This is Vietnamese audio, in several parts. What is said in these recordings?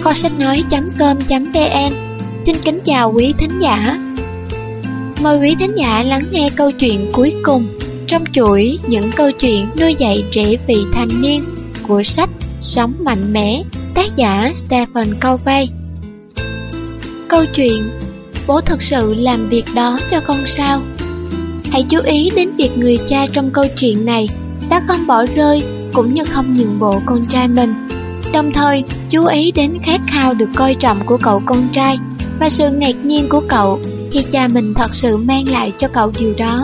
kho sách nói.com.vn. Xin kính chào quý thính giả. Mời quý thính giả lắng nghe câu chuyện cuối cùng trong chuỗi những câu chuyện nuôi dạy trẻ vị thành niên của sách Sống Mạnh Mẽ, tác giả Stephen Covey. Câu chuyện: bố thật sự làm việc đó cho con sao? Hãy chú ý đến việc người cha trong câu chuyện này đã không bỏ rơi cũng như không nhượng bộ con trai mình. Đồng thời, chú ý đến khát khao được coi trọng của cậu con trai và sự ngạc nhiên của cậu khi cha mình thật sự mang lại cho cậu điều đó.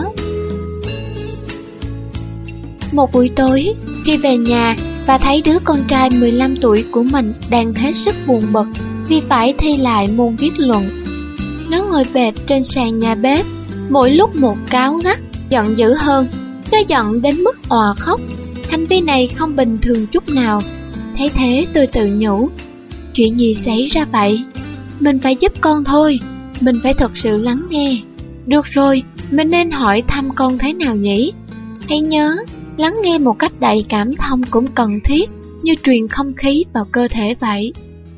Một buổi tối, khi về nhà và thấy đứa con trai 15 tuổi của mình đang hết sức buồn bực vì phải thi lại môn viết luận. Nó ngồi bệt trên sàn nhà bếp, mỗi lúc một cáu gắt, giận dữ hơn. Nó giận đến mức òa khóc. Hành vi này không bình thường chút nào. Thấy thế tôi tự nhủ, chuyện gì xảy ra vậy? Mình phải giúp con thôi, mình phải thật sự lắng nghe. Được rồi, mình nên hỏi thăm con thế nào nhỉ? Hãy nhớ, lắng nghe một cách đầy cảm thông cũng cần thiết, như truyền không khí vào cơ thể vậy.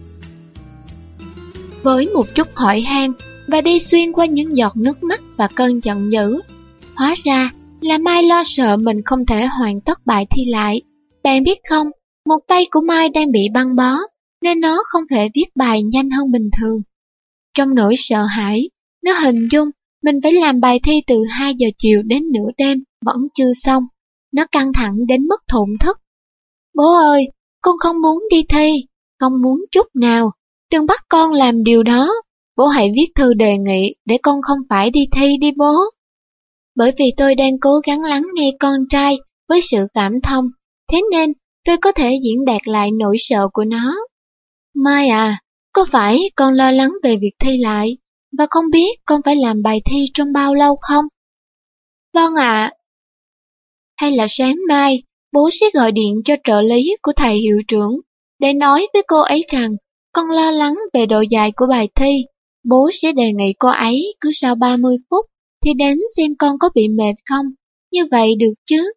Với một chút hỏi han và đi xuyên qua những giọt nước mắt và cơn giận dữ, hóa ra là Mai lo sợ mình không thể hoàn tất bài thi lại. Bạn biết không, một tay của Mai đang bị băng bó, nên nó không thể viết bài nhanh hơn bình thường. Trong nỗi sợ hãi, nó hình dung mình phải làm bài thi từ 2 giờ chiều đến nửa đêm vẫn chưa xong. Nó căng thẳng đến mức thổn thức. Bố ơi, con không muốn đi thi, không muốn chút nào. Đừng bắt con làm điều đó. Bố hãy viết thư đề nghị để con không phải đi thi đi bố. Bởi vì tôi đang cố gắng lắng nghe con trai với sự cảm thông, thế nên tôi có thể diễn đạt lại nỗi sợ của nó. Mai à, có phải con lo lắng về việc thi lại, và không biết con phải làm bài thi trong bao lâu không? Vâng ạ. Hay là sáng mai, bố sẽ gọi điện cho trợ lý của thầy hiệu trưởng, để nói với cô ấy rằng con lo lắng về độ dài của bài thi. Bố sẽ đề nghị cô ấy cứ sau 30 phút thì đến xem con có bị mệt không, như vậy được chứ?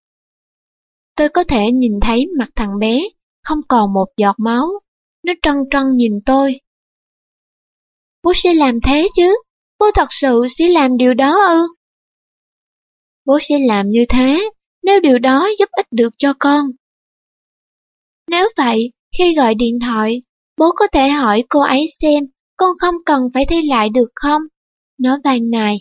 Tôi có thể nhìn thấy mặt thằng bé, không còn một giọt máu. Nó trân trân nhìn tôi. Bố sẽ làm thế chứ? Bố thật sự sẽ làm điều đó ư? Bố sẽ làm như thế, nếu điều đó giúp ích được cho con. Nếu vậy, khi gọi điện thoại, bố có thể hỏi cô ấy xem con không cần phải thi lại được không? Nó van nài.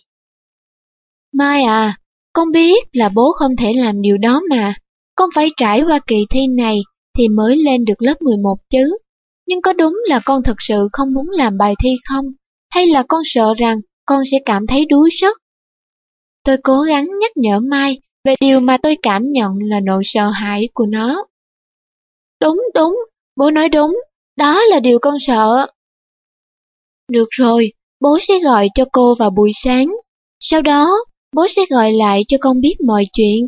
Mai à, con biết là bố không thể làm điều đó mà. Con phải trải qua kỳ thi này thì mới lên được lớp 11 chứ. Nhưng có đúng là con thực sự không muốn làm bài thi không? Hay là con sợ rằng con sẽ cảm thấy đuối sức? Tôi cố gắng nhắc nhở Mai về điều mà tôi cảm nhận là nỗi sợ hãi của nó. Đúng, bố nói đúng, đó là điều con sợ. Được rồi, bố sẽ gọi cho cô vào buổi sáng. Sau đó, bố sẽ gọi lại cho con biết mọi chuyện.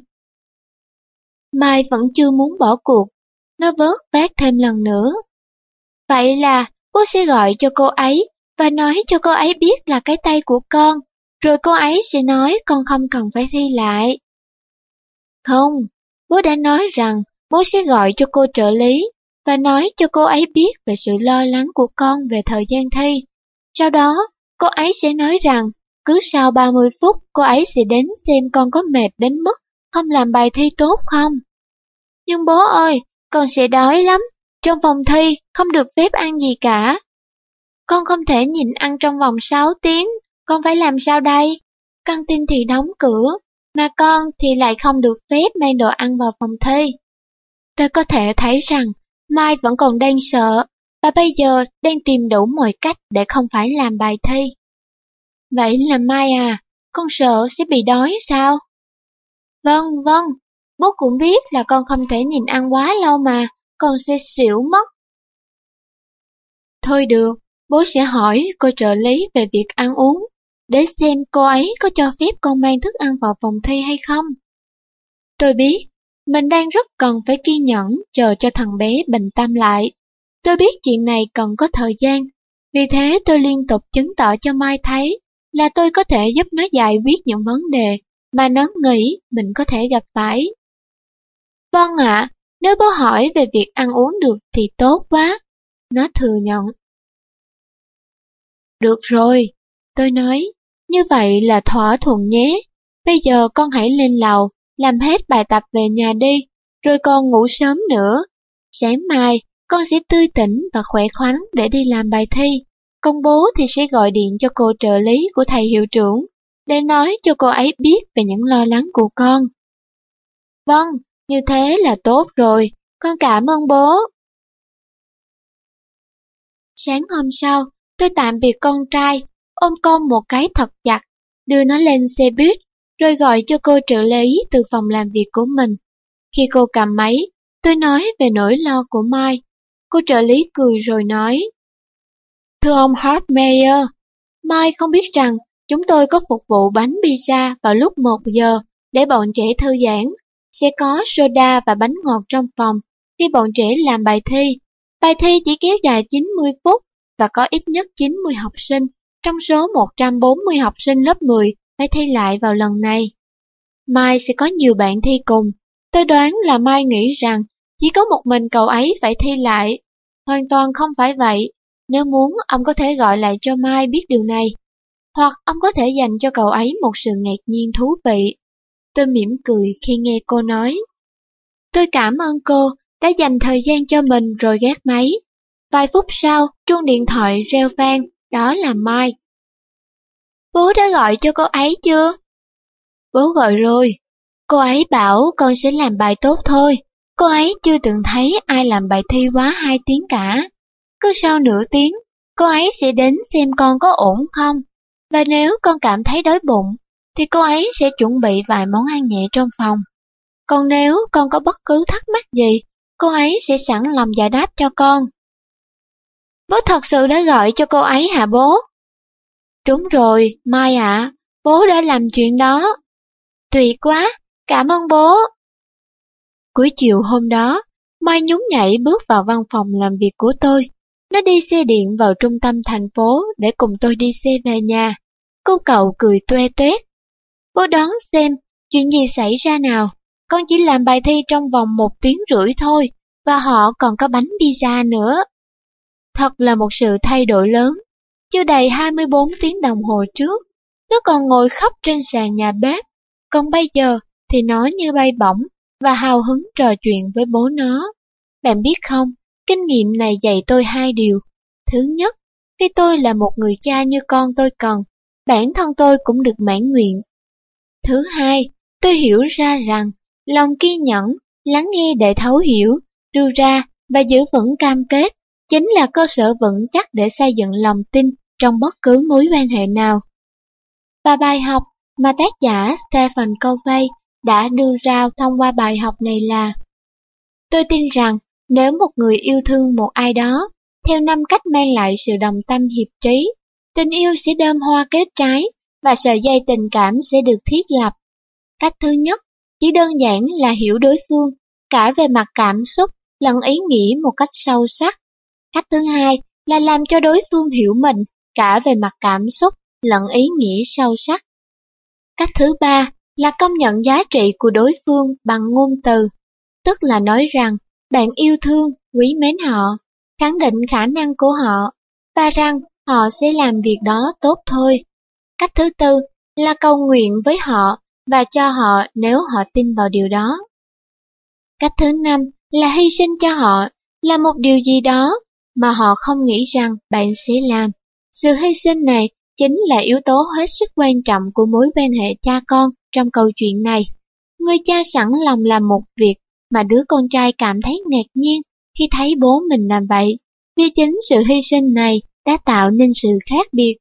Mai vẫn chưa muốn bỏ cuộc, nó vớt vát thêm lần nữa. Vậy là bố sẽ gọi cho cô ấy và nói cho cô ấy biết là cái tay của con, rồi cô ấy sẽ nói con không cần phải thi lại. Không, bố đã nói rằng bố sẽ gọi cho cô trợ lý và nói cho cô ấy biết về sự lo lắng của con về thời gian thi. Sau đó, cô ấy sẽ nói rằng cứ sau 30 phút cô ấy sẽ đến xem con có mệt đến mức không làm bài thi tốt không. Nhưng bố ơi, con sẽ đói lắm. Trong phòng thi không được phép ăn gì cả. Con không thể nhịn ăn trong vòng 6 tiếng, con phải làm sao đây? Căng tin thì đóng cửa, mà con thì lại không được phép mang đồ ăn vào phòng thi. Tôi có thể thấy rằng Mai vẫn còn đang sợ, và bây giờ đang tìm đủ mọi cách để không phải làm bài thi. Vậy là Mai à, con sợ sẽ bị đói sao? Vâng, bố cũng biết là con không thể nhịn ăn quá lâu mà, con sẽ xỉu mất. Thôi được, bố sẽ hỏi cô trợ lý về việc ăn uống, để xem cô ấy có cho phép con mang thức ăn vào phòng thi hay không. Tôi biết, mình đang rất cần phải kiên nhẫn chờ cho thằng bé bình tâm lại. Tôi biết chuyện này cần có thời gian, vì thế tôi liên tục chứng tỏ cho Mai thấy là tôi có thể giúp nó giải quyết những vấn đề mà nó nghĩ mình có thể gặp phải. Vâng ạ, nếu bố hỏi về việc ăn uống được thì tốt quá. nó thừa nhận. Được rồi, tôi nói, như vậy là thỏa thuận nhé. Bây giờ con hãy lên lầu, làm hết bài tập về nhà đi, rồi con ngủ sớm nữa. Sáng mai, con sẽ tươi tỉnh và khỏe khoắn để đi làm bài thi. Còn bố thì sẽ gọi điện cho cô trợ lý của thầy hiệu trưởng, để nói cho cô ấy biết về những lo lắng của con. Vâng, như thế là tốt rồi, con cảm ơn bố. Sáng hôm sau, tôi tạm biệt con trai, ôm con một cái thật chặt, đưa nó lên xe buýt, rồi gọi cho cô trợ lý từ phòng làm việc của mình. Khi cô cầm máy, tôi nói về nỗi lo của Mai. Cô trợ lý cười rồi nói, thưa ông Hartmeyer, Mai không biết rằng chúng tôi có phục vụ bánh pizza vào lúc 1 giờ để bọn trẻ thư giãn. Sẽ có soda và bánh ngọt trong phòng khi bọn trẻ làm bài thi. Bài thi chỉ kéo dài 90 phút và có ít nhất 90 học sinh trong số 140 học sinh lớp 10 phải thi lại vào lần này. Mai sẽ có nhiều bạn thi cùng. Tôi đoán là Mai nghĩ rằng chỉ có một mình cậu ấy phải thi lại. Hoàn toàn không phải vậy. Nếu muốn, ông có thể gọi lại cho Mai biết điều này. Hoặc ông có thể dành cho cậu ấy một sự ngạc nhiên thú vị. Tôi mỉm cười khi nghe cô nói. Tôi cảm ơn cô đã dành thời gian cho mình rồi gác máy. Vài phút sau, chuông điện thoại reo vang, đó là Mai. Bố đã gọi cho cô ấy chưa? Bố gọi rồi. Cô ấy bảo con sẽ làm bài tốt thôi. Cô ấy chưa từng thấy ai làm bài thi quá 2 tiếng cả. Cứ sau nửa tiếng, cô ấy sẽ đến xem con có ổn không. Và nếu con cảm thấy đói bụng, thì cô ấy sẽ chuẩn bị vài món ăn nhẹ trong phòng. Còn nếu con có bất cứ thắc mắc gì, cô ấy sẽ sẵn lòng giải đáp cho con. Bố thật sự đã gọi cho cô ấy hả bố? Đúng rồi, Mai ạ, bố đã làm chuyện đó. Tuyệt quá, cảm ơn bố. Cuối chiều hôm đó, Mai nhún nhảy bước vào văn phòng làm việc của tôi. Nó đi xe điện vào trung tâm thành phố để cùng tôi đi xe về nhà. Cô cậu cười toe toét. Bố đoán xem, chuyện gì xảy ra nào. Con chỉ làm bài thi trong vòng 1 tiếng rưỡi thôi, và họ còn có bánh pizza nữa. Thật là một sự thay đổi lớn. Chưa đầy 24 tiếng đồng hồ trước, nó còn ngồi khóc trên sàn nhà bếp. Còn bây giờ thì nó như bay bổng và hào hứng trò chuyện với bố nó. Bạn biết không, kinh nghiệm này dạy tôi 2 điều. Thứ nhất, khi tôi là một người cha như con tôi cần, bản thân tôi cũng được mãn nguyện. Thứ hai, tôi hiểu ra rằng lòng kiên nhẫn, lắng nghe để thấu hiểu, đưa ra và giữ vững cam kết chính là cơ sở vững chắc để xây dựng lòng tin trong bất cứ mối quan hệ nào. Và bài học mà tác giả Stephen Covey đã đưa ra thông qua bài học này là: tôi tin rằng nếu một người yêu thương một ai đó theo 5 cách mang lại sự đồng tâm hiệp trí, tình yêu sẽ đơm hoa kết trái và sợi dây tình cảm sẽ được thiết lập. Cách thứ nhất chỉ đơn giản là hiểu đối phương, cả về mặt cảm xúc lẫn ý nghĩa một cách sâu sắc. Cách thứ hai là làm cho đối phương hiểu mình, cả về mặt cảm xúc lẫn ý nghĩa sâu sắc. Cách thứ ba là công nhận giá trị của đối phương bằng ngôn từ, tức là nói rằng bạn yêu thương, quý mến họ, khẳng định khả năng của họ, và rằng họ sẽ làm việc đó tốt thôi. Cách thứ tư là cầu nguyện với họ và cho họ nếu họ tin vào điều đó. Cách thứ năm là hy sinh cho họ, là một điều gì đó mà họ không nghĩ rằng bạn sẽ làm. Sự hy sinh này chính là yếu tố hết sức quan trọng của mối quan hệ cha con trong câu chuyện này. Người cha sẵn lòng làm một việc mà đứa con trai cảm thấy ngạc nhiên khi thấy bố mình làm vậy, vì chính sự hy sinh này đã tạo nên sự khác biệt.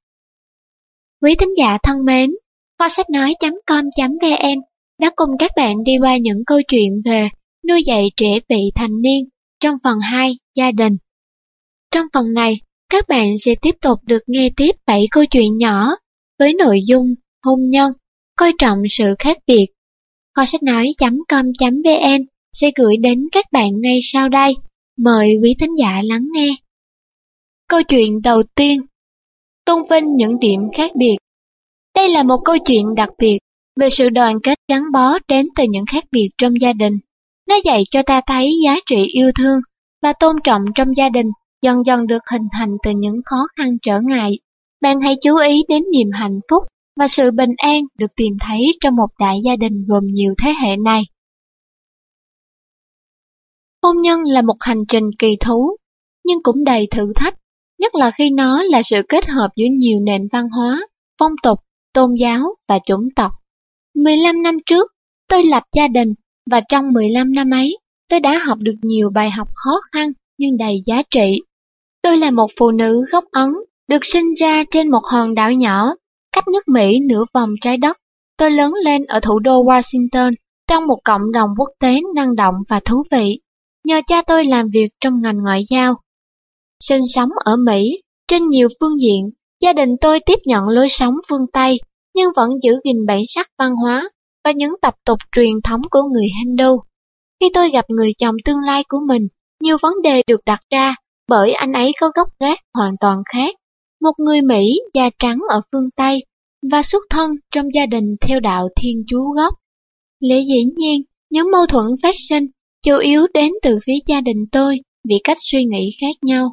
Quý thính giả thân mến, kho sách nói.com.vn đã cùng các bạn đi qua những câu chuyện về nuôi dạy trẻ vị thành niên trong phần 2, gia đình. Trong phần này, các bạn sẽ tiếp tục được nghe tiếp 7 câu chuyện nhỏ với nội dung hôn nhân, coi trọng sự khác biệt. Kho sách nói.com.vn sẽ gửi đến các bạn ngay sau đây. Mời quý thính giả lắng nghe. Câu chuyện đầu tiên: tôn vinh những điểm khác biệt. Đây là một câu chuyện đặc biệt về sự đoàn kết gắn bó đến từ những khác biệt trong gia đình. Nó dạy cho ta thấy giá trị yêu thương và tôn trọng trong gia đình dần dần được hình thành từ những khó khăn trở ngại. Bạn hãy chú ý đến niềm hạnh phúc và sự bình an được tìm thấy trong một đại gia đình gồm nhiều thế hệ này. Hôn nhân là một hành trình kỳ thú, nhưng cũng đầy thử thách, nhất là khi nó là sự kết hợp giữa nhiều nền văn hóa, phong tục, tôn giáo và chủng tộc. 15 năm trước, tôi lập gia đình, và trong 15 năm ấy, tôi đã học được nhiều bài học khó khăn nhưng đầy giá trị. Tôi là một phụ nữ gốc Ấn, được sinh ra trên một hòn đảo nhỏ, cách nước Mỹ nửa vòng trái đất. Tôi lớn lên ở thủ đô Washington, trong một cộng đồng quốc tế năng động và thú vị, nhờ cha tôi làm việc trong ngành ngoại giao. Sinh sống ở Mỹ, trên nhiều phương diện, gia đình tôi tiếp nhận lối sống phương Tây, nhưng vẫn giữ gìn bản sắc văn hóa và những tập tục truyền thống của người Hindu. Khi tôi gặp người chồng tương lai của mình, nhiều vấn đề được đặt ra bởi anh ấy có gốc gác hoàn toàn khác. Một người Mỹ da trắng ở phương Tây và xuất thân trong gia đình theo đạo Thiên Chúa gốc. Lẽ dĩ nhiên, những mâu thuẫn phát sinh chủ yếu đến từ phía gia đình tôi vì cách suy nghĩ khác nhau.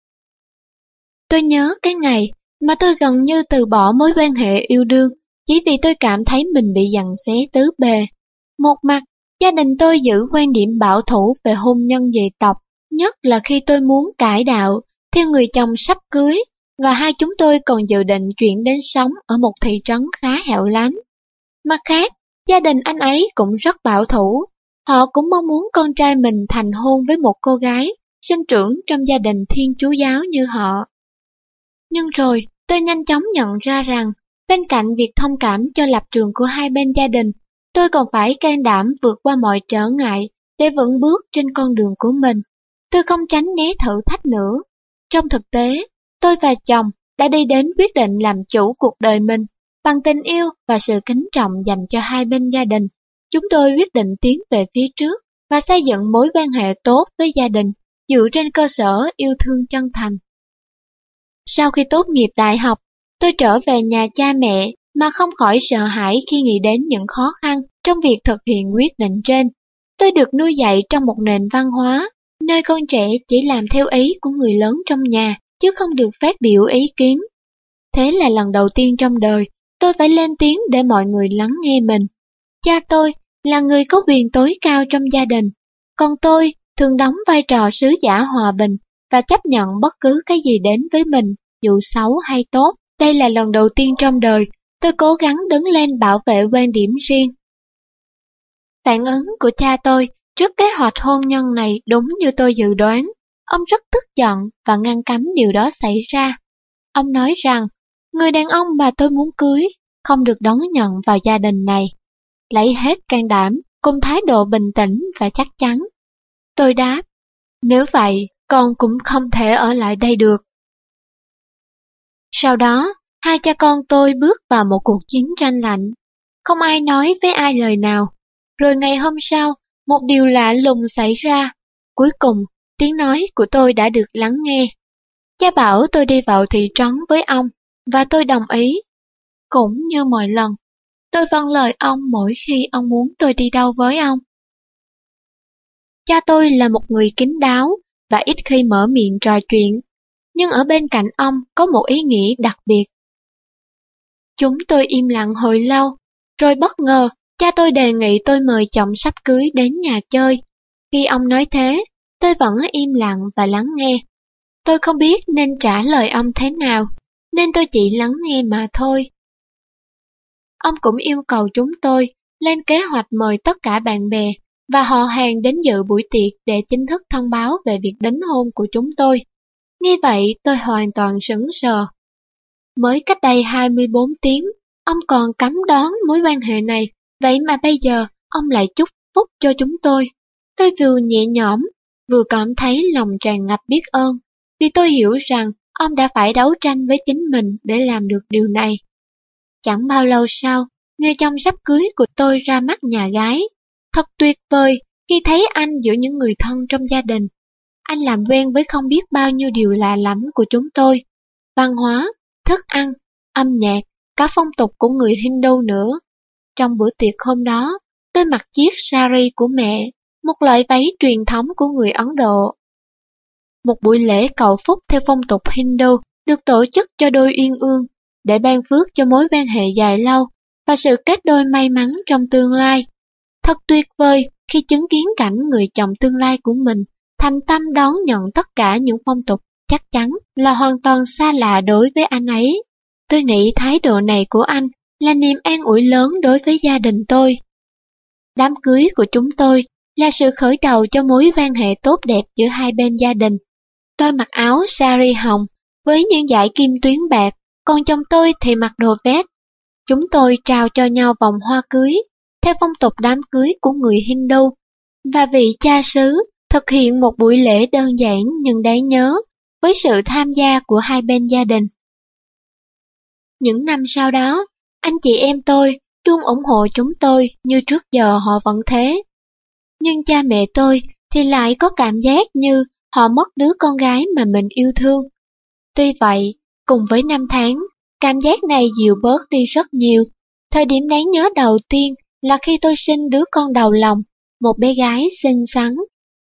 Tôi nhớ cái ngày mà tôi gần như từ bỏ mối quan hệ yêu đương chỉ vì tôi cảm thấy mình bị giằng xé tứ bề. Một mặt, gia đình tôi giữ quan điểm bảo thủ về hôn nhân dị tộc, nhất là khi tôi muốn cải đạo theo người chồng sắp cưới, và hai chúng tôi còn dự định chuyển đến sống ở một thị trấn khá hẻo lánh. Mặt khác, gia đình anh ấy cũng rất bảo thủ. Họ cũng mong muốn con trai mình thành hôn với một cô gái sinh trưởng trong gia đình Thiên Chúa giáo như họ. Nhưng rồi, tôi nhanh chóng nhận ra rằng, bên cạnh việc thông cảm cho lập trường của hai bên gia đình, tôi còn phải can đảm vượt qua mọi trở ngại để vững bước trên con đường của mình. Tôi không tránh né thử thách nữa. Trong thực tế, tôi và chồng đã đi đến quyết định làm chủ cuộc đời mình. Bằng tình yêu và sự kính trọng dành cho hai bên gia đình, chúng tôi quyết định tiến về phía trước và xây dựng mối quan hệ tốt với gia đình, dựa trên cơ sở yêu thương chân thành. Sau khi tốt nghiệp đại học, tôi trở về nhà cha mẹ mà không khỏi sợ hãi khi nghĩ đến những khó khăn trong việc thực hiện quyết định trên. Tôi được nuôi dạy trong một nền văn hóa, nơi con trẻ chỉ làm theo ý của người lớn trong nhà, chứ không được phát biểu ý kiến. Thế là lần đầu tiên trong đời, tôi phải lên tiếng để mọi người lắng nghe mình. Cha tôi là người có quyền tối cao trong gia đình, còn tôi thường đóng vai trò sứ giả hòa bình và chấp nhận bất cứ cái gì đến với mình, dù xấu hay tốt. Đây là lần đầu tiên trong đời tôi cố gắng đứng lên bảo vệ quan điểm riêng. Phản ứng của cha tôi trước kế hoạch hôn nhân này đúng như tôi dự đoán. Ông rất tức giận và ngăn cấm điều đó xảy ra. Ông nói rằng, người đàn ông mà tôi muốn cưới không được đón nhận vào gia đình này. Lấy hết can đảm cùng thái độ bình tĩnh và chắc chắn. Tôi đáp, nếu vậy, con cũng không thể ở lại đây được. Sau đó, hai cha con tôi bước vào một cuộc chiến tranh lạnh. Không ai nói với ai lời nào. Rồi ngày hôm sau, một điều lạ lùng xảy ra. Cuối cùng, tiếng nói của tôi đã được lắng nghe. Cha bảo tôi đi vào thị trấn với ông, và tôi đồng ý. Cũng như mọi lần, tôi vâng lời ông mỗi khi ông muốn tôi đi đâu với ông. Cha tôi là một người kín đáo và ít khi mở miệng trò chuyện, nhưng ở bên cạnh ông có một ý nghĩa đặc biệt. Chúng tôi im lặng hồi lâu, rồi bất ngờ, cha tôi đề nghị tôi mời chồng sắp cưới đến nhà chơi. Khi ông nói thế, tôi vẫn im lặng và lắng nghe. Tôi không biết nên trả lời ông thế nào, nên tôi chỉ lắng nghe mà thôi. Ông cũng yêu cầu chúng tôi lên kế hoạch mời tất cả bạn bè và họ hàng đến dự buổi tiệc để chính thức thông báo về việc đính hôn của chúng tôi. Nghe vậy tôi hoàn toàn sững sờ. Mới cách đây 24 tiếng, ông còn cấm đoán mối quan hệ này, vậy mà bây giờ ông lại chúc phúc cho chúng tôi. Tôi vừa nhẹ nhõm, vừa cảm thấy lòng tràn ngập biết ơn, vì tôi hiểu rằng ông đã phải đấu tranh với chính mình để làm được điều này. Chẳng bao lâu sau, người chồng sắp cưới của tôi ra mắt nhà gái. Thật tuyệt vời khi thấy anh giữa những người thân trong gia đình. Anh làm quen với không biết bao nhiêu điều lạ lẫm của chúng tôi. Văn hóa, thức ăn, âm nhạc, cả phong tục của người Hindu nữa. Trong bữa tiệc hôm đó, tôi mặc chiếc sari của mẹ, một loại váy truyền thống của người Ấn Độ. một buổi lễ cầu phúc theo phong tục Hindu được tổ chức cho đôi uyên ương, để ban phước cho mối quan hệ dài lâu và sự kết đôi may mắn trong tương lai. Thật tuyệt vời khi chứng kiến cảnh người chồng tương lai của mình thành tâm đón nhận tất cả những phong tục chắc chắn là hoàn toàn xa lạ đối với anh ấy. Tôi nghĩ thái độ này của anh là niềm an ủi lớn đối với gia đình tôi. Đám cưới của chúng tôi là sự khởi đầu cho mối quan hệ tốt đẹp giữa hai bên gia đình. Tôi mặc áo sari hồng với những dải kim tuyến bạc, còn chồng tôi thì mặc đồ vest. Chúng tôi trao cho nhau vòng hoa cưới, theo phong tục đám cưới của người Hindu, và vị cha xứ thực hiện một buổi lễ đơn giản nhưng đáng nhớ, với sự tham gia của hai bên gia đình. Những năm sau đó, anh chị em tôi luôn ủng hộ chúng tôi như trước giờ họ vẫn thế. Nhưng cha mẹ tôi thì lại có cảm giác như họ mất đứa con gái mà mình yêu thương. Tuy vậy, cùng với năm tháng, cảm giác này dịu bớt đi rất nhiều. Thời điểm đáng nhớ đầu tiên là khi tôi sinh đứa con đầu lòng, một bé gái xinh xắn.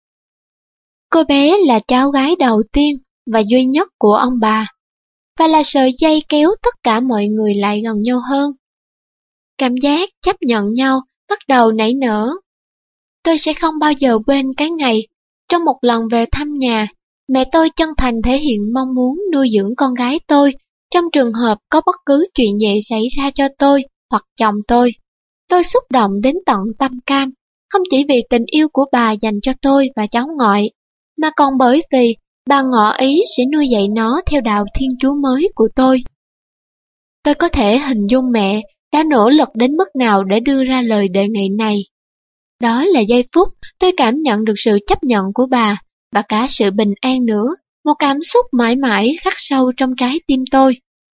Cô bé là cháu gái đầu tiên và duy nhất của ông bà, và là sợi dây kéo tất cả mọi người lại gần nhau hơn. Cảm giác chấp nhận nhau bắt đầu nảy nở. Tôi sẽ không bao giờ quên cái ngày, trong một lần về thăm nhà, mẹ tôi chân thành thể hiện mong muốn nuôi dưỡng con gái tôi trong trường hợp có bất cứ chuyện gì xảy ra cho tôi hoặc chồng tôi. Tôi xúc động đến tận tâm can, không chỉ vì tình yêu của bà dành cho tôi và cháu ngoại, mà còn bởi vì bà ngỏ ý sẽ nuôi dạy nó theo đạo Thiên Chúa mới của tôi. Tôi có thể hình dung mẹ đã nỗ lực đến mức nào để đưa ra lời đề nghị này. Đó là giây phút tôi cảm nhận được sự chấp nhận của bà, và cả sự bình an nữa, một cảm xúc mãi mãi khắc sâu trong trái tim tôi.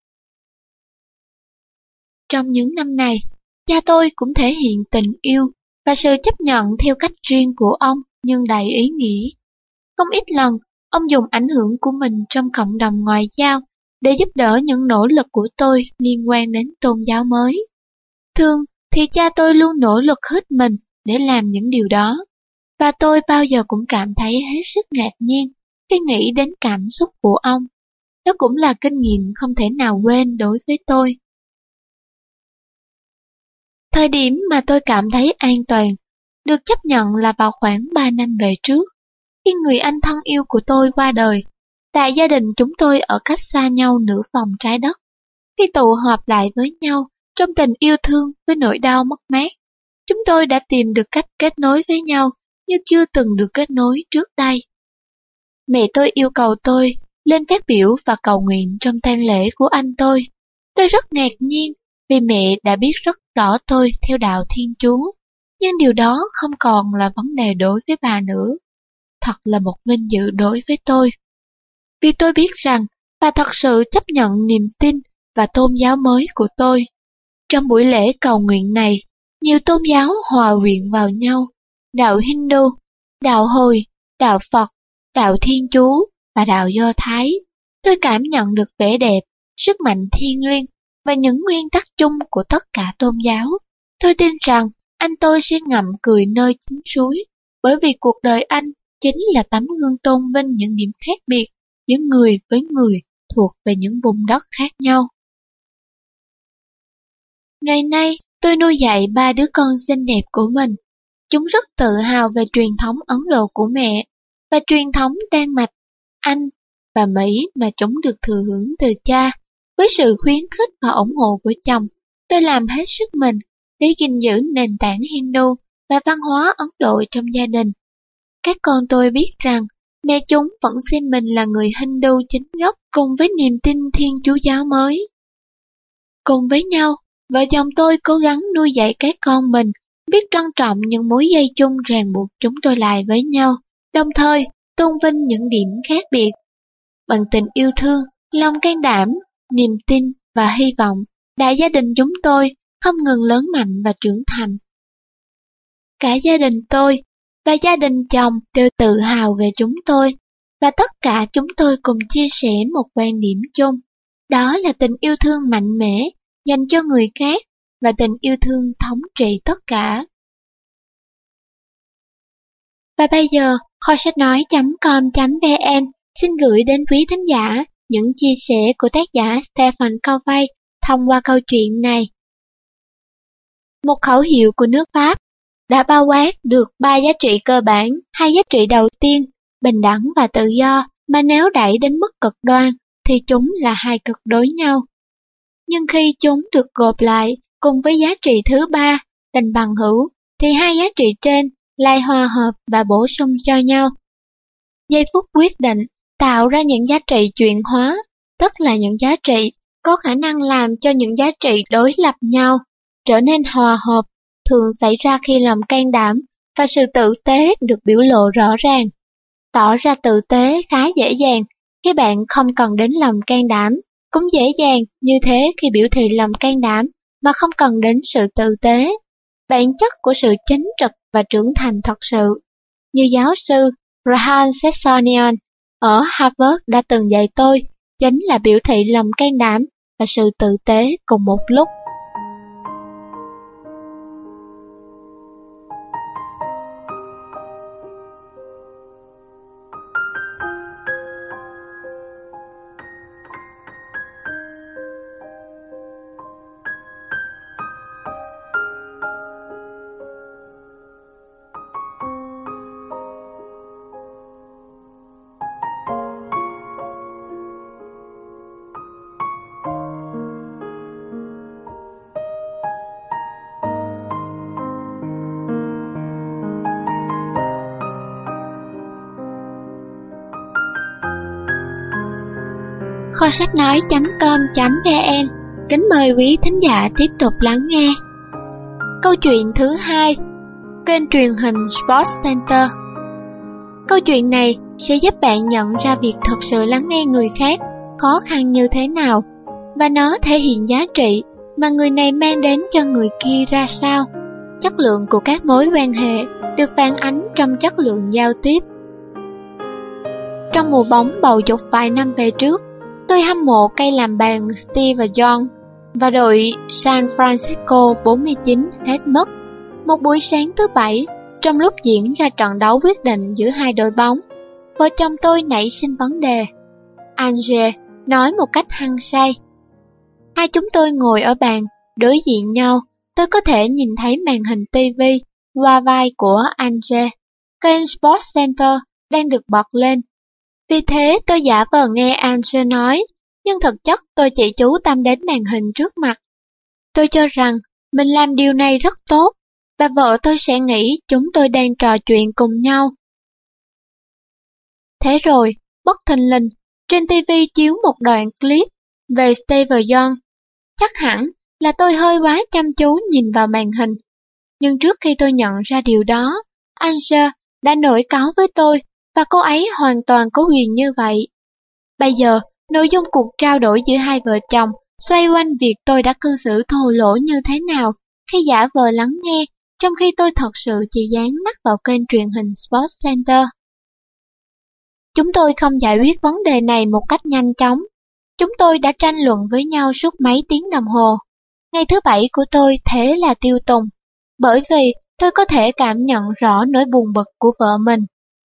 Trong những năm này, cha tôi cũng thể hiện tình yêu và sự chấp nhận theo cách riêng của ông nhưng đầy ý nghĩa. Không ít lần, ông dùng ảnh hưởng của mình trong cộng đồng ngoại giao để giúp đỡ những nỗ lực của tôi liên quan đến tôn giáo mới. Thường thì cha tôi luôn nỗ lực hết mình để làm những điều đó, và tôi bao giờ cũng cảm thấy hết sức ngạc nhiên khi nghĩ đến cảm xúc của ông. Đó cũng là kinh nghiệm không thể nào quên đối với tôi. Thời điểm mà tôi cảm thấy an toàn, được chấp nhận là vào khoảng 3 năm về trước, khi người anh thân yêu của tôi qua đời. Tại gia đình chúng tôi ở cách xa nhau nửa vòng trái đất. Khi tụ họp lại với nhau trong tình yêu thương với nỗi đau mất mát, chúng tôi đã tìm được cách kết nối với nhau như chưa từng được kết nối trước đây. Mẹ tôi yêu cầu tôi lên phát biểu và cầu nguyện trong tang lễ của anh tôi. Tôi rất ngạc nhiên vì mẹ đã biết rất rõ tôi theo đạo Thiên Chúa, nhưng điều đó không còn là vấn đề đối với bà nữa. Thật là một vinh dự đối với tôi, vì tôi biết rằng bà thật sự chấp nhận niềm tin và tôn giáo mới của tôi. Trong buổi lễ cầu nguyện này, nhiều tôn giáo hòa quyện vào nhau: đạo Hindu, đạo Hồi, đạo Phật, đạo Thiên Chúa và đạo Do Thái. Tôi cảm nhận được vẻ đẹp, sức mạnh thiêng liêng và những nguyên tắc chung của tất cả tôn giáo. Tôi tin rằng anh tôi sẽ ngậm cười nơi chính suối, bởi vì cuộc đời anh chính là tấm gương tôn vinh những điểm khác biệt giữa người với người thuộc về những vùng đất khác nhau. Ngày nay, tôi nuôi dạy 3 đứa con xinh đẹp của mình. Chúng rất tự hào về truyền thống Ấn Độ của mẹ và truyền thống Đan Mạch, Anh và Mỹ mà chúng được thừa hưởng từ cha. Với sự khuyến khích và ủng hộ của chồng, tôi làm hết sức mình để gìn giữ nền tảng Hindu và văn hóa Ấn Độ trong gia đình. Các con tôi biết rằng mẹ chúng vẫn xem mình là người Hindu chính gốc cùng với niềm tin Thiên Chúa giáo mới. Cùng với nhau, vợ chồng tôi cố gắng nuôi dạy các con mình biết trân trọng những mối dây chung ràng buộc chúng tôi lại với nhau, đồng thời tôn vinh những điểm khác biệt. Bằng tình yêu thương, lòng can đảm, niềm tin và hy vọng, đại gia đình chúng tôi không ngừng lớn mạnh và trưởng thành. Cả gia đình tôi và gia đình chồng đều tự hào về chúng tôi, và tất cả chúng tôi cùng chia sẻ một quan điểm chung. Đó là tình yêu thương mạnh mẽ dành cho người khác và tình yêu thương thống trị tất cả. Và bây giờ, kho sách nói.com.vn Xin gửi đến quý thính giả những chia sẻ của tác giả Stephen Covey thông qua câu chuyện này. Một khẩu hiệu của nước Pháp đã bao quát được 3 giá trị cơ bản. 2 giá trị đầu tiên, bình đẳng và tự do, mà nếu đẩy đến mức cực đoan thì chúng là hai cực đối nhau. Nhưng khi chúng được gộp lại cùng với giá trị thứ 3, tình bằng hữu, thì hai giá trị trên lại hòa hợp và bổ sung cho nhau. Giây phút quyết định tạo ra những giá trị chuyển hóa, tức là những giá trị có khả năng làm cho những giá trị đối lập nhau trở nên hòa hợp, thường xảy ra khi lòng can đảm và sự tử tế được biểu lộ rõ ràng. Tỏ ra tử tế khá dễ dàng khi bạn không cần đến lòng can đảm, cũng dễ dàng như thế khi biểu thị lòng can đảm mà không cần đến sự tử tế. Bản chất của sự chính trực và trưởng thành thật sự, như giáo sư Rahan Sessonian ở Harvard đã từng dạy tôi, chính là biểu thị lòng can đảm và sự tử tế cùng một lúc. Kho sách nói.com.vn kính mời quý thính giả tiếp tục lắng nghe. Câu chuyện thứ 2, kênh truyền hình Sports Center. Câu chuyện này sẽ giúp bạn nhận ra việc thực sự lắng nghe người khác khó khăn như thế nào, và nó thể hiện giá trị mà người này mang đến cho người kia ra sao. Chất lượng của các mối quan hệ được phản ánh trong chất lượng giao tiếp. Trong mùa bóng bầu dục vài năm về trước, tôi hâm mộ cây làm bàn Steve Young và đội San Francisco 49 hết mức. Một buổi sáng thứ Bảy, trong lúc diễn ra trận đấu quyết định giữa hai đội bóng, vợ chồng tôi nảy sinh vấn đề. Ange nói một cách hăng say. Hai chúng tôi ngồi ở bàn, đối diện nhau, tôi có thể nhìn thấy màn hình TV qua vai của Ange. Kênh Sports Center đang được bật lên. Vì thế tôi giả vờ nghe Ange nói, nhưng thực chất tôi chỉ chú tâm đến màn hình trước mặt. Tôi cho rằng mình làm điều này rất tốt, và vợ tôi sẽ nghĩ chúng tôi đang trò chuyện cùng nhau. Thế rồi, bất thình lình, trên TV chiếu một đoạn clip về Steve Young. Chắc hẳn là tôi hơi quá chăm chú nhìn vào màn hình. Nhưng trước khi tôi nhận ra điều đó, Ange đã nổi cáu với tôi, và cô ấy hoàn toàn có quyền như vậy. Bây giờ, nội dung cuộc trao đổi giữa hai vợ chồng xoay quanh việc tôi đã cư xử thô lỗ như thế nào khi giả vờ lắng nghe, trong khi tôi thật sự chỉ dán mắt vào kênh truyền hình Sports Center. Chúng tôi không giải quyết vấn đề này một cách nhanh chóng. Chúng tôi đã tranh luận với nhau suốt mấy tiếng đồng hồ. Ngày thứ Bảy của tôi thế là tiêu tùng, bởi vì tôi có thể cảm nhận rõ nỗi buồn bực của vợ mình.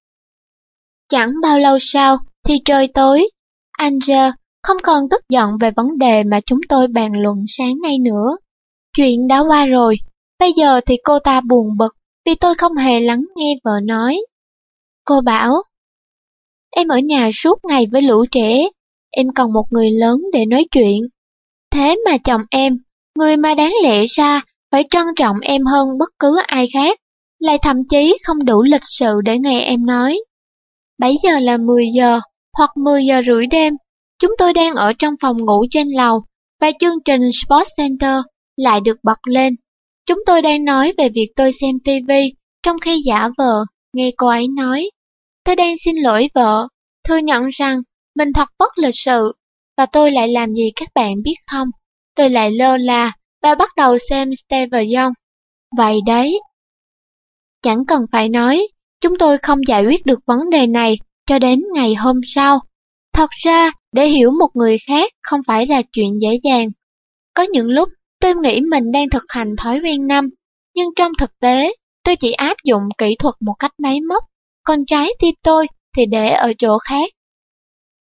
Chẳng bao lâu sau thì trời tối. Ange không còn tức giận về vấn đề mà chúng tôi bàn luận sáng nay nữa. Chuyện đã qua rồi, bây giờ thì cô ta buồn bực vì tôi không hề lắng nghe vợ nói. Cô bảo, em ở nhà suốt ngày với lũ trẻ, em cần một người lớn để nói chuyện. Thế mà chồng em, người mà đáng lẽ ra phải trân trọng em hơn bất cứ ai khác, lại thậm chí không đủ lịch sự để nghe em nói. Bây giờ là 10 giờ hoặc 10 giờ rưỡi đêm, chúng tôi đang ở trong phòng ngủ trên lầu và chương trình Sports Center lại được bật lên. Chúng tôi đang nói về việc tôi xem TV, trong khi giả vờ nghe cô ấy nói. Tôi đang xin lỗi vợ, thừa nhận rằng mình thật bất lịch sự, và tôi lại làm gì các bạn biết không? Tôi lại lơ là và bắt đầu xem Steve Young. Vậy đấy. Chẳng cần phải nói, chúng tôi không giải quyết được vấn đề này cho đến ngày hôm sau. Thật ra, để hiểu một người khác không phải là chuyện dễ dàng. Có những lúc tôi nghĩ mình đang thực hành thói quen năm, nhưng trong thực tế, tôi chỉ áp dụng kỹ thuật một cách máy móc, còn trái tim tôi thì để ở chỗ khác.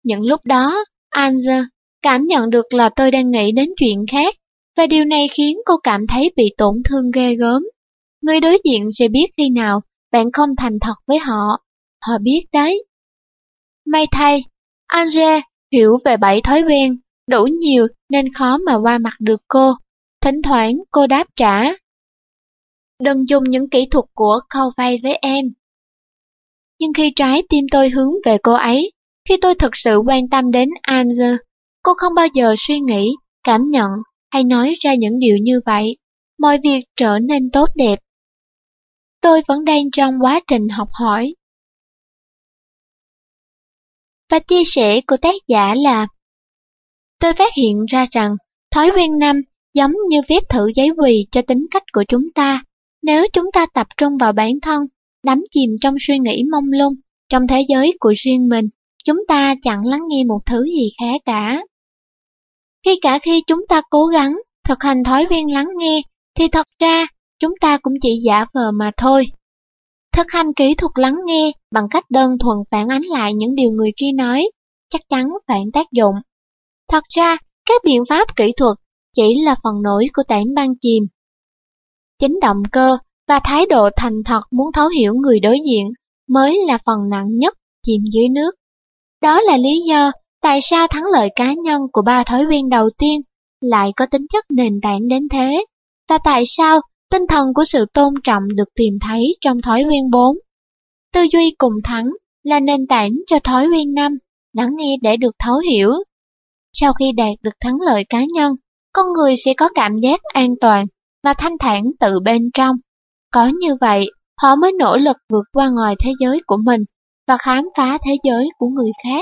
Những lúc đó, Angel cảm nhận được là tôi đang nghĩ đến chuyện khác, và điều này khiến cô cảm thấy bị tổn thương ghê gớm. Người đối diện sẽ biết khi nào bạn không thành thật với họ. Họ biết đấy. May thay, Angel hiểu về 7 thói quen, đủ nhiều nên khó mà qua mặt được cô. Thỉnh thoảng cô đáp trả. Đừng dùng những kỹ thuật của câu vay với em. Nhưng khi trái tim tôi hướng về cô ấy, khi tôi thực sự quan tâm đến Angel, cô không bao giờ suy nghĩ, cảm nhận hay nói ra những điều như vậy. Mọi việc trở nên tốt đẹp. Tôi vẫn đang trong quá trình học hỏi. Và chia sẻ của tác giả là tôi phát hiện ra rằng thói quen 5 giống như phép thử giấy quỳ cho tính cách của chúng ta. Nếu chúng ta tập trung vào bản thân, đắm chìm trong suy nghĩ mông lung, trong thế giới của riêng mình, chúng ta chẳng lắng nghe một thứ gì khác cả. Khi chúng ta cố gắng thực hành thói quen lắng nghe, thì thật ra chúng ta cũng chỉ giả vờ mà thôi. Thực hành kỹ thuật lắng nghe bằng cách đơn thuần phản ánh lại những điều người kia nói, chắc chắn phản tác dụng. Thật ra, các biện pháp kỹ thuật chỉ là phần nổi của tảng băng chìm. Chính động cơ và thái độ thành thật muốn thấu hiểu người đối diện mới là phần nặng nhất chìm dưới nước. Đó là lý do tại sao thắng lợi cá nhân của 3 thói quen đầu tiên lại có tính chất nền tảng đến thế, và tại sao tinh thần của sự tôn trọng được tìm thấy trong thói quen 4. Tư duy cùng thắng là nền tảng cho thói quen 5, lắng nghe để được thấu hiểu. Sau khi đạt được thắng lợi cá nhân, con người sẽ có cảm giác an toàn và thanh thản từ bên trong. Có như vậy, họ mới nỗ lực vượt qua ngoài thế giới của mình và khám phá thế giới của người khác.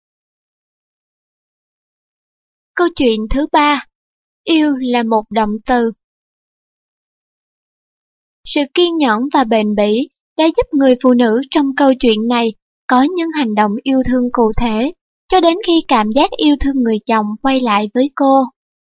Câu chuyện thứ 3. Yêu là một động từ. Sự kiên nhẫn và bền bỉ đã giúp người phụ nữ trong câu chuyện này có những hành động yêu thương cụ thể, cho đến khi cảm giác yêu thương người chồng quay lại với cô.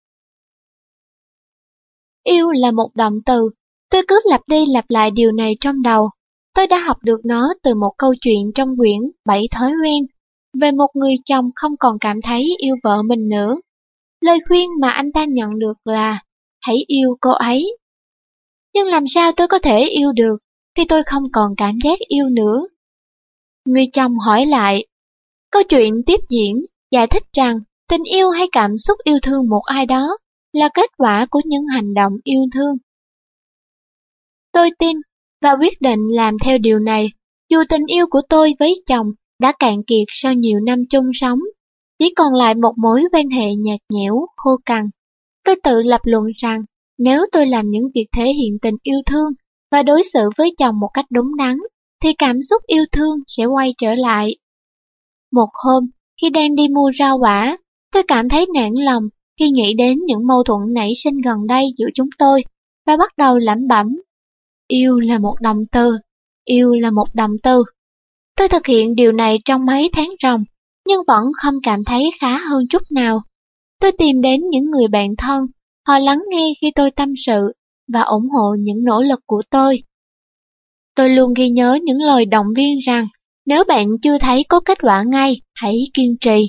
Yêu là một động từ. Tôi cứ lặp đi lặp lại điều này trong đầu. Tôi đã học được nó từ một câu chuyện trong quyển 7 thói quen, về một người chồng không còn cảm thấy yêu vợ mình nữa. Lời khuyên mà anh ta nhận được là, hãy yêu cô ấy. Nhưng làm sao tôi có thể yêu được khi tôi không còn cảm giác yêu nữa? Người chồng hỏi lại. Câu chuyện tiếp diễn, giải thích rằng tình yêu hay cảm xúc yêu thương một ai đó là kết quả của những hành động yêu thương. Tôi tin và quyết định làm theo điều này, dù tình yêu của tôi với chồng đã cạn kiệt sau nhiều năm chung sống, chỉ còn lại một mối quan hệ nhạt nhẽo, khô cằn. Tôi tự lập luận rằng, nếu tôi làm những việc thể hiện tình yêu thương và đối xử với chồng một cách đúng đắn, thì cảm xúc yêu thương sẽ quay trở lại. Một hôm, khi đang đi mua rau quả, tôi cảm thấy nản lòng khi nghĩ đến những mâu thuẫn nảy sinh gần đây giữa chúng tôi, và bắt đầu lẩm bẩm. Yêu là một động từ, yêu là một động từ. Tôi thực hiện điều này trong mấy tháng ròng, nhưng vẫn không cảm thấy khá hơn chút nào. Tôi tìm đến những người bạn thân, họ lắng nghe khi tôi tâm sự và ủng hộ những nỗ lực của tôi. Tôi luôn ghi nhớ những lời động viên rằng, nếu bạn chưa thấy có kết quả ngay, hãy kiên trì.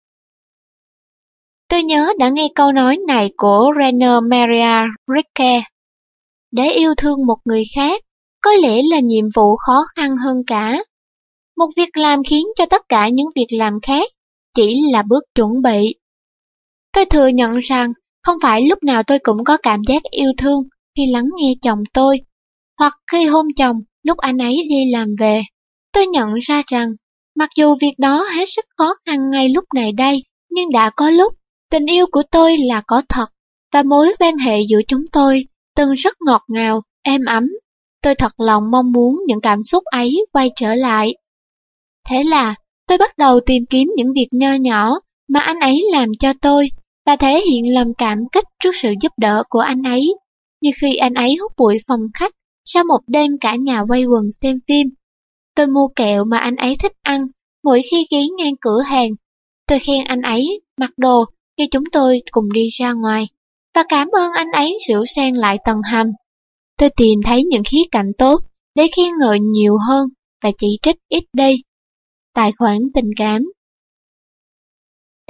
Tôi nhớ đã nghe câu nói này của Rainer Maria Rilke. Để yêu thương một người khác, có lẽ là nhiệm vụ khó khăn hơn cả. Một việc làm khiến cho tất cả những việc làm khác chỉ là bước chuẩn bị. Tôi thừa nhận rằng không phải lúc nào tôi cũng có cảm giác yêu thương khi lắng nghe chồng tôi, hoặc khi hôn chồng lúc anh ấy đi làm về. Tôi nhận ra rằng, mặc dù việc đó hết sức khó khăn ngay lúc này đây, nhưng đã có lúc tình yêu của tôi là có thật, và mối quan hệ giữa chúng tôi từng rất ngọt ngào, êm ấm. Tôi thật lòng mong muốn những cảm xúc ấy quay trở lại. Thế là tôi bắt đầu tìm kiếm những việc nho nhỏ mà anh ấy làm cho tôi, và thể hiện lòng cảm kích trước sự giúp đỡ của anh ấy, như khi anh ấy hút bụi phòng khách sau một đêm cả nhà quây quần xem phim. Tôi mua kẹo mà anh ấy thích ăn mỗi khi ghé ngang cửa hàng. Tôi khen anh ấy mặc đồ khi chúng tôi cùng đi ra ngoài, và cảm ơn anh ấy sửa sang lại tầng hầm. Tôi tìm thấy những khía cạnh tốt để khen ngợi nhiều hơn và chỉ trích ít đi. Tài khoản tình cảm.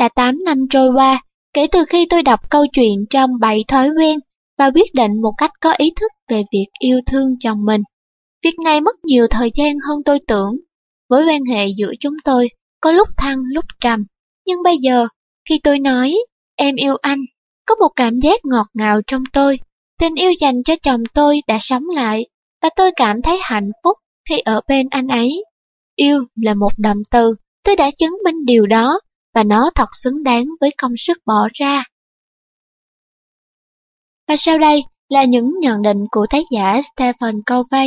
Đã 8 năm trôi qua, kể từ khi tôi đọc câu chuyện trong 7 thói quen và quyết định một cách có ý thức về việc yêu thương chồng mình. Việc này mất nhiều thời gian hơn tôi tưởng. Mối quan hệ giữa chúng tôi có lúc thăng lúc trầm, nhưng bây giờ, khi tôi nói, em yêu anh, có một cảm giác ngọt ngào trong tôi. Tình yêu dành cho chồng tôi đã sống lại, và tôi cảm thấy hạnh phúc khi ở bên anh ấy. Yêu là một đậm từ, tôi đã chứng minh điều đó, và nó thật xứng đáng với công sức bỏ ra. Và sau đây là những nhận định của tác giả Stephen Covey.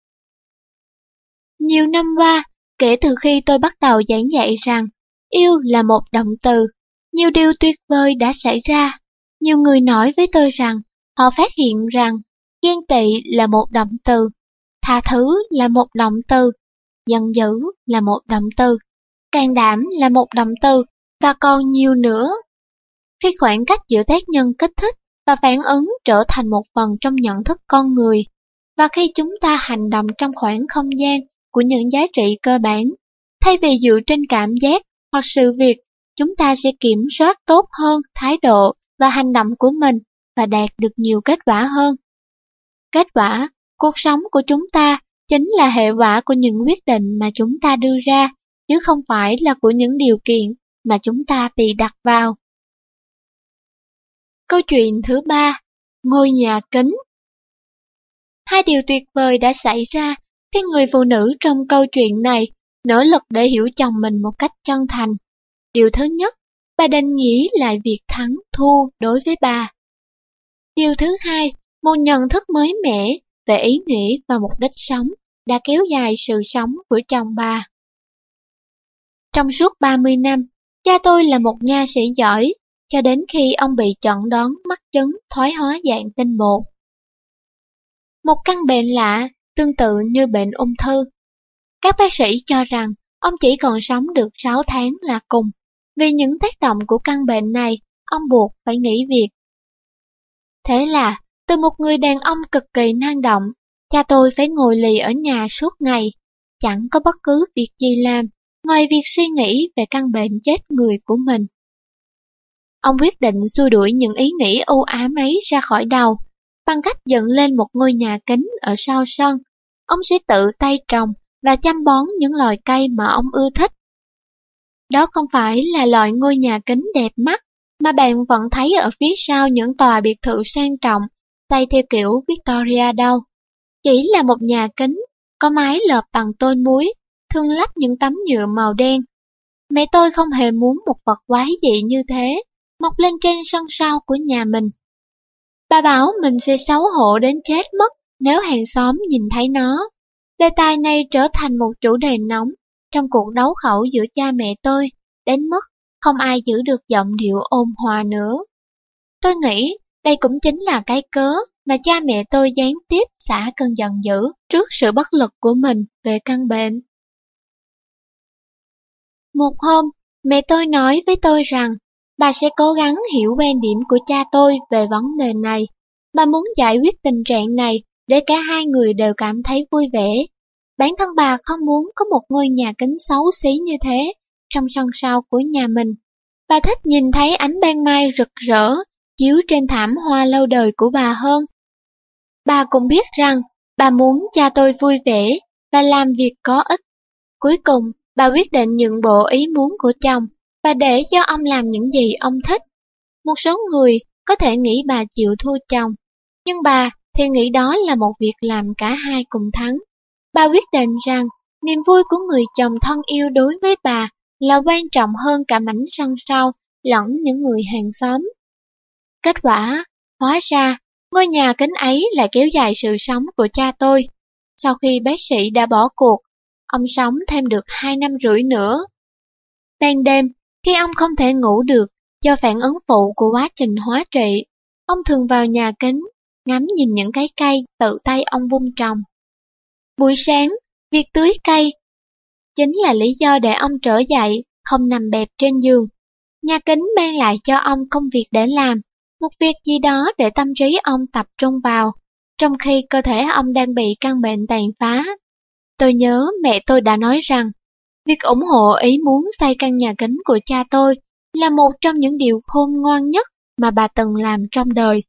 Nhiều năm qua, kể từ khi tôi bắt đầu giảng dạy rằng yêu là một động từ, nhiều điều tuyệt vời đã xảy ra. Nhiều người nói với tôi rằng họ phát hiện rằng ghen tị là một động từ, tha thứ là một động từ, giận dữ là một động từ, can đảm là một động từ, và còn nhiều nữa. Khi khoảng cách giữa tác nhân kích thích và phản ứng trở thành một phần trong nhận thức con người, và khi chúng ta hành động trong khoảng không gian của những giá trị cơ bản, thay vì dựa trên cảm giác hoặc sự việc, chúng ta sẽ kiểm soát tốt hơn thái độ và hành động của mình và đạt được nhiều kết quả hơn. Kết quả, cuộc sống của chúng ta chính là hệ quả của những quyết định mà chúng ta đưa ra, chứ không phải là của những điều kiện mà chúng ta bị đặt vào. Câu chuyện thứ 3, ngôi nhà kính. Hai điều tuyệt vời đã xảy ra khi người phụ nữ trong câu chuyện này nỗ lực để hiểu chồng mình một cách chân thành. Điều thứ nhất, bà định nghĩ lại việc thắng thua đối với bà. Điều thứ hai, một nhận thức mới mẻ về ý nghĩa và mục đích sống đã kéo dài sự sống của chồng bà. Trong suốt 30 năm, cha tôi là một nha sĩ giỏi, cho đến khi ông bị chẩn đoán mắc chứng thoái hóa dạng tinh bột. Một căn bệnh lạ, tương tự như bệnh ung thư. Các bác sĩ cho rằng ông chỉ còn sống được 6 tháng là cùng. Vì những tác động của căn bệnh này, ông buộc phải nghỉ việc. Thế là, từ một người đàn ông cực kỳ năng động, cha tôi phải ngồi lì ở nhà suốt ngày, chẳng có bất cứ việc gì làm, ngoài việc suy nghĩ về căn bệnh chết người của mình. Ông quyết định xua đuổi những ý nghĩ u ám ấy ra khỏi đầu, bằng cách dựng lên một ngôi nhà kính ở sau sân. Ông sẽ tự tay trồng và chăm bón những loài cây mà ông ưa thích. Đó không phải là loại ngôi nhà kính đẹp mắt mà bạn vẫn thấy ở phía sau những tòa biệt thự sang trọng, xây theo kiểu Victoria đâu. Chỉ là một nhà kính, có mái lợp bằng tôn muối, thường lắp những tấm nhựa màu đen. Mẹ tôi không hề muốn một vật quái dị như thế mọc lên trên sân sau của nhà mình. Bà bảo mình sẽ xấu hổ đến chết mất nếu hàng xóm nhìn thấy nó. Đề tài này trở thành một chủ đề nóng trong cuộc đấu khẩu giữa cha mẹ tôi, đến mức không ai giữ được giọng điệu ôn hòa nữa. Tôi nghĩ đây cũng chính là cái cớ mà cha mẹ tôi gián tiếp xả cơn giận dữ trước sự bất lực của mình về căn bệnh. Một hôm, mẹ tôi nói với tôi rằng bà sẽ cố gắng hiểu quan điểm của cha tôi về vấn đề này. Bà muốn giải quyết tình trạng này để cả hai người đều cảm thấy vui vẻ. Bản thân bà không muốn có một ngôi nhà kính xấu xí như thế trong sân sau của nhà mình. Bà thích nhìn thấy ánh ban mai rực rỡ chiếu trên thảm hoa lâu đời của bà hơn. Bà cũng biết rằng bà muốn cha tôi vui vẻ và làm việc có ích. Cuối cùng, bà quyết định nhượng bộ ý muốn của chồng và để cho ông làm những gì ông thích. Một số người có thể nghĩ bà chịu thua chồng, nhưng bà thì nghĩ đó là một việc làm cả hai cùng thắng. Bà quyết định rằng niềm vui của người chồng thân yêu đối với bà là quan trọng hơn cả mảnh sân sau lẫn những người hàng xóm. Kết quả, hóa ra, ngôi nhà kính ấy lại kéo dài sự sống của cha tôi. Sau khi bác sĩ đã bỏ cuộc, ông sống thêm được 2 năm rưỡi nữa. Ban đêm, khi ông không thể ngủ được do phản ứng phụ của quá trình hóa trị, ông thường vào nhà kính, ngắm nhìn những cái cây tự tay ông vun trồng. Buổi sáng, việc tưới cây chính là lý do để ông trở dậy, không nằm bẹp trên giường. Nhà kính mang lại cho ông công việc để làm, một việc gì đó để tâm trí ông tập trung vào, trong khi cơ thể ông đang bị căn bệnh tàn phá. Tôi nhớ mẹ tôi đã nói rằng, việc ủng hộ ý muốn xây căn nhà kính của cha tôi là một trong những điều khôn ngoan nhất mà bà từng làm trong đời.